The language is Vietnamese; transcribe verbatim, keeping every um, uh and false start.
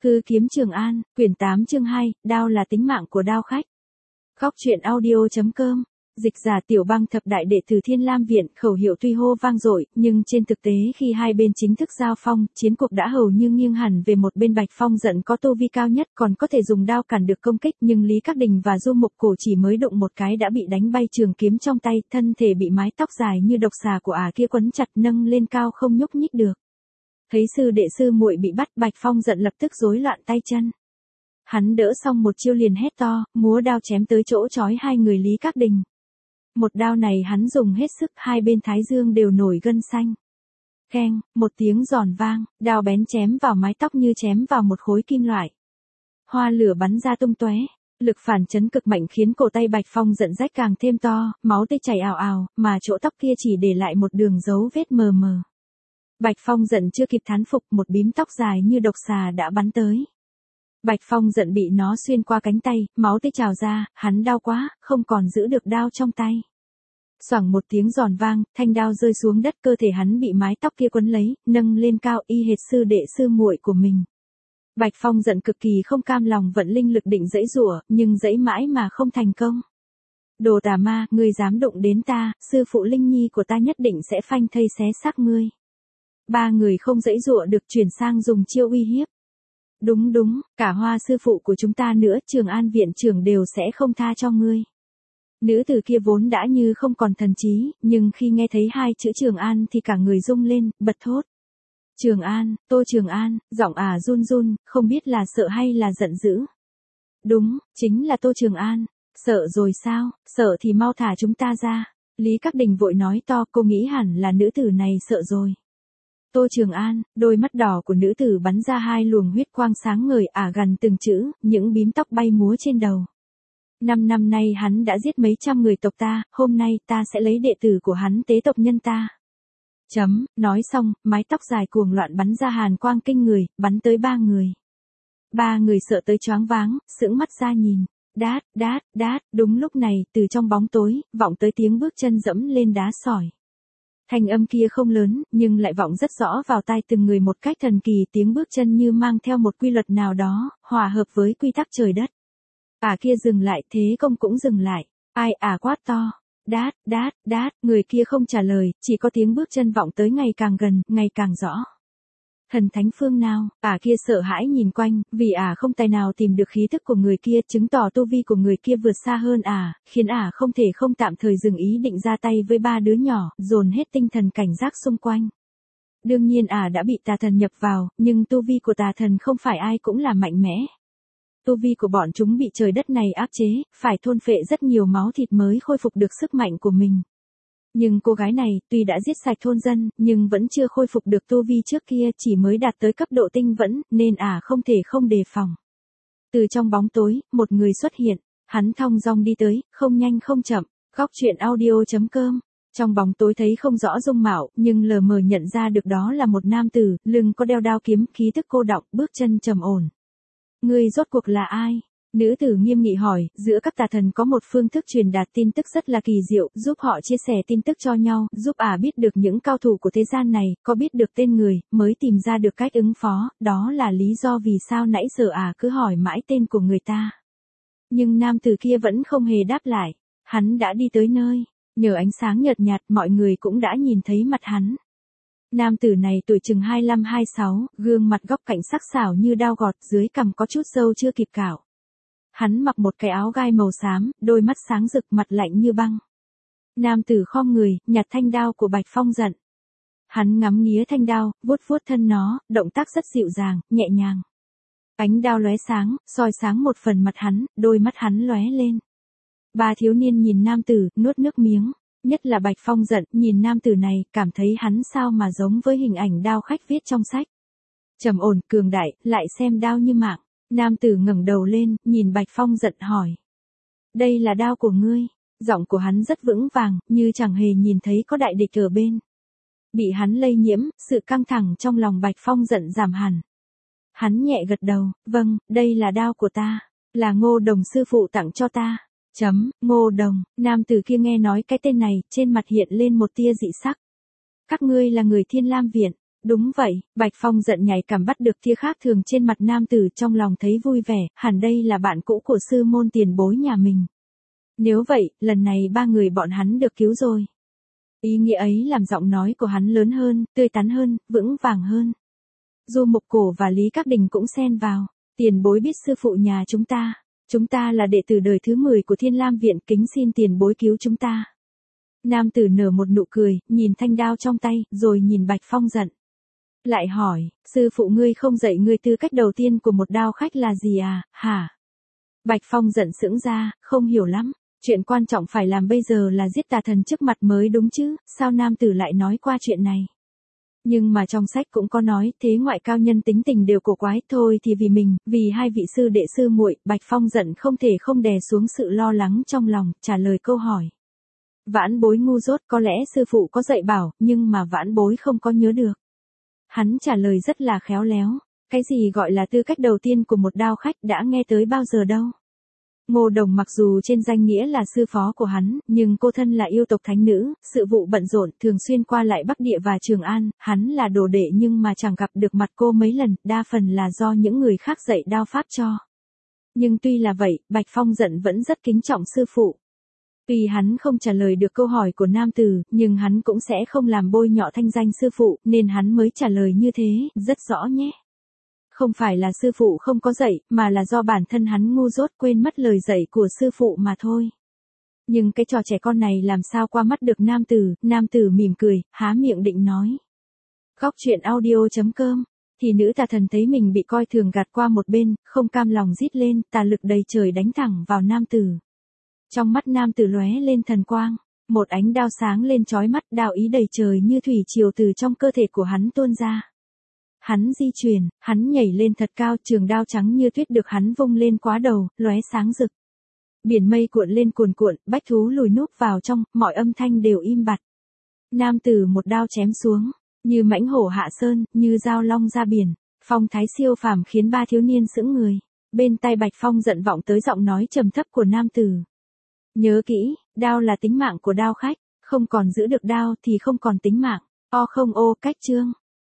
Hư kiếm Trường An, quyển tám chương hai, đao là tính mạng của đao khách. Góc truyện audio.com. Dịch giả Tiểu Bang thập đại đệ tử Thiên Lam Viện, khẩu hiệu tuy hô vang dội, nhưng trên thực tế khi hai bên chính thức giao phong, chiến cuộc đã hầu như nghiêng hẳn về một bên. Bạch Phong giận có tu vi cao nhất, còn có thể dùng đao cản được công kích, nhưng Lý Các Đình và Du Mục Cổ chỉ mới đụng một cái đã bị đánh bay trường kiếm trong tay, thân thể bị mái tóc dài như độc xà của ả kia quấn chặt nâng lên cao không nhúc nhích được. Thấy sư đệ sư muội bị bắt, Bạch Phong giận lập tức rối loạn tay chân. Hắn đỡ xong một chiêu liền hét to, múa đao chém tới chỗ trói hai người Lý Các Đình. Một đao này hắn dùng hết sức, hai bên thái dương đều nổi gân xanh. Keng, một tiếng giòn vang, đao bén chém vào mái tóc như chém vào một khối kim loại. Hoa lửa bắn ra tung tóe, lực phản chấn cực mạnh khiến cổ tay Bạch Phong giận rách càng thêm to, máu tươi chảy ào ào, mà chỗ tóc kia chỉ để lại một đường dấu vết mờ mờ. Bạch Phong giận chưa kịp thán phục, một bím tóc dài như độc xà đã bắn tới. Bạch Phong giận bị nó xuyên qua cánh tay, máu tươi trào ra, hắn đau quá, không còn giữ được đao trong tay. Xoảng một tiếng giòn vang, thanh đao rơi xuống đất, cơ thể hắn bị mái tóc kia quấn lấy, nâng lên cao y hệt sư đệ sư muội của mình. Bạch Phong giận cực kỳ không cam lòng vận linh lực định giãy giụa, nhưng giãy mãi mà không thành công. Đồ tà ma, ngươi dám đụng đến ta, sư phụ Linh Nhi của ta nhất định sẽ phanh thây xé xác ngươi. Ba người không giãy giụa được, chuyển sang dùng chiêu uy hiếp. Đúng đúng, cả Hoa sư phụ của chúng ta nữa, Trường An viện trưởng đều sẽ không tha cho ngươi. Nữ tử kia vốn đã như không còn thần trí, nhưng khi nghe thấy hai chữ Trường An thì cả người rung lên, bật thốt. Trường An, Tô Trường An, giọng ả run run, không biết là sợ hay là giận dữ. Đúng, chính là Tô Trường An. Sợ rồi sao, sợ thì mau thả chúng ta ra. Lý Các Đình vội nói to, cô nghĩ hẳn là nữ tử này sợ rồi. Tô Trường An, đôi mắt đỏ của nữ tử bắn ra hai luồng huyết quang sáng ngời, ả gần từng chữ, những bím tóc bay múa trên đầu. Năm năm nay hắn đã giết mấy trăm người tộc ta, hôm nay ta sẽ lấy đệ tử của hắn tế tộc nhân ta. Chấm, nói xong, mái tóc dài cuồng loạn bắn ra hàn quang kinh người, bắn tới ba người. Ba người sợ tới choáng váng, sững mắt ra nhìn. Đát, đát, đát, đúng lúc này, từ trong bóng tối, vọng tới tiếng bước chân dẫm lên đá sỏi. Thanh âm kia không lớn, nhưng lại vọng rất rõ vào tai từng người một cách thần kỳ, tiếng bước chân như mang theo một quy luật nào đó, hòa hợp với quy tắc trời đất. Ả kia dừng lại, thế công cũng dừng lại. Ai ả quát to. Đát, đát, đát, người kia không trả lời, chỉ có tiếng bước chân vọng tới ngày càng gần, ngày càng rõ. Thần thánh phương nào, ả kia sợ hãi nhìn quanh, vì ả không tài nào tìm được khí thức của người kia, chứng tỏ tu vi của người kia vượt xa hơn ả, khiến ả không thể không tạm thời dừng ý định ra tay với ba đứa nhỏ, dồn hết tinh thần cảnh giác xung quanh. Đương nhiên ả đã bị tà thần nhập vào, nhưng tu vi của tà thần không phải ai cũng là mạnh mẽ. Tu vi của bọn chúng bị trời đất này áp chế, phải thôn phệ rất nhiều máu thịt mới khôi phục được sức mạnh của mình. Nhưng cô gái này, tuy đã giết sạch thôn dân, nhưng vẫn chưa khôi phục được tu vi trước kia, chỉ mới đạt tới cấp độ tinh vẫn, nên ả không thể không đề phòng. Từ trong bóng tối, một người xuất hiện, hắn thong dong đi tới, không nhanh không chậm. Góc truyện audio.com. Trong bóng tối thấy không rõ dung mạo, nhưng lờ mờ nhận ra được đó là một nam tử, lưng có đeo đao kiếm, khí tức cô đọng, bước chân trầm ổn. Ngươi rốt cuộc là ai? Nữ tử nghiêm nghị hỏi, giữa các tà thần có một phương thức truyền đạt tin tức rất là kỳ diệu, giúp họ chia sẻ tin tức cho nhau, giúp ả biết được những cao thủ của thế gian này, có biết được tên người, mới tìm ra được cách ứng phó, đó là lý do vì sao nãy giờ ả cứ hỏi mãi tên của người ta. Nhưng nam tử kia vẫn không hề đáp lại, hắn đã đi tới nơi, nhờ ánh sáng nhợt nhạt mọi người cũng đã nhìn thấy mặt hắn. Nam tử này tuổi chừng hai lăm hai sáu, gương mặt góc cạnh sắc sảo như dao gọt, dưới cằm có chút râu chưa kịp cạo. Hắn mặc một cái áo gai màu xám, đôi mắt sáng rực, mặt lạnh như băng. Nam tử khom người, nhặt thanh đao của Bạch Phong giận. Hắn ngắm nghía thanh đao, vuốt vuốt thân nó, động tác rất dịu dàng, nhẹ nhàng. Ánh đao lóe sáng, soi sáng một phần mặt hắn, đôi mắt hắn lóe lên. Ba thiếu niên nhìn nam tử, nuốt nước miếng. Nhất là Bạch Phong giận, nhìn nam tử này, cảm thấy hắn sao mà giống với hình ảnh đao khách viết trong sách. Trầm ổn, cường đại, lại xem đao như mạng. Nam tử ngẩng đầu lên, nhìn Bạch Phong giận hỏi. Đây là đao của ngươi. Giọng của hắn rất vững vàng, như chẳng hề nhìn thấy có đại địch ở bên. Bị hắn lây nhiễm, sự căng thẳng trong lòng Bạch Phong giận giảm hẳn. Hắn nhẹ gật đầu, vâng, đây là đao của ta. Là Ngô Đồng sư phụ tặng cho ta. Chấm, Ngô Đồng, nam tử kia nghe nói cái tên này, trên mặt hiện lên một tia dị sắc. Các ngươi là người Thiên Lam Viện. Đúng vậy, Bạch Phong giận nhảy cảm bắt được tia khác thường trên mặt nam tử, trong lòng thấy vui vẻ, hẳn đây là bạn cũ của sư môn tiền bối nhà mình. Nếu vậy, lần này ba người bọn hắn được cứu rồi. Ý nghĩa ấy làm giọng nói của hắn lớn hơn, tươi tắn hơn, vững vàng hơn. Du Mục Cổ và Lý Các Đình cũng xen vào. Tiền bối biết sư phụ nhà chúng ta. Chúng ta là đệ tử đời thứ mười của Thiên Lam Viện, kính xin tiền bối cứu chúng ta. Nam tử nở một nụ cười, nhìn thanh đao trong tay, rồi nhìn Bạch Phong giận. Lại hỏi, sư phụ ngươi không dạy ngươi tư cách đầu tiên của một đao khách là gì à, hả? Bạch Phong giận sững ra, không hiểu lắm. Chuyện quan trọng phải làm bây giờ là giết tà thần trước mặt mới đúng chứ, sao nam tử lại nói qua chuyện này? Nhưng mà trong sách cũng có nói, thế ngoại cao nhân tính tình đều cổ quái, thôi thì vì mình, vì hai vị sư đệ sư muội, Bạch Phong giận không thể không đè xuống sự lo lắng trong lòng, trả lời câu hỏi. Vãn bối ngu dốt, có lẽ sư phụ có dạy bảo, nhưng mà vãn bối không có nhớ được. Hắn trả lời rất là khéo léo, cái gì gọi là tư cách đầu tiên của một đao khách đã nghe tới bao giờ đâu. Ngô Đồng mặc dù trên danh nghĩa là sư phó của hắn, nhưng cô thân là yêu tộc thánh nữ, sự vụ bận rộn, thường xuyên qua lại Bắc Địa và Trường An, hắn là đồ đệ nhưng mà chẳng gặp được mặt cô mấy lần, đa phần là do những người khác dạy đao pháp cho. Nhưng tuy là vậy, Bạch Phong giận vẫn rất kính trọng sư phụ. Tuy hắn không trả lời được câu hỏi của nam tử, nhưng hắn cũng sẽ không làm bôi nhọ thanh danh sư phụ, nên hắn mới trả lời như thế, rất rõ nhé. Không phải là sư phụ không có dạy, mà là do bản thân hắn ngu dốt quên mất lời dạy của sư phụ mà thôi. Nhưng cái trò trẻ con này làm sao qua mắt được nam tử, nam tử mỉm cười, há miệng định nói. Góc truyện audio chấm com, thì nữ tà thần thấy mình bị coi thường gạt qua một bên, không cam lòng rít lên, tà lực đầy trời đánh thẳng vào nam tử. Trong mắt nam tử lóe lên thần quang, một ánh đao sáng lên chói mắt, đao ý đầy trời như thủy triều từ trong cơ thể của hắn tuôn ra. Hắn di chuyển, hắn nhảy lên thật cao, trường đao trắng như tuyết được hắn vung lên quá đầu, lóe sáng rực. Biển mây cuộn lên cuồn cuộn, bách thú lùi núp vào trong, mọi âm thanh đều im bặt. Nam tử một đao chém xuống, như mãnh hổ hạ sơn, như dao long ra biển, phong thái siêu phàm khiến ba thiếu niên sững người. Bên tai Bạch Phong giận vọng tới giọng nói trầm thấp của nam tử. Nhớ kỹ, đao là tính mạng của đao khách, không còn giữ được đao thì không còn tính mạng. O không ô, cách chương.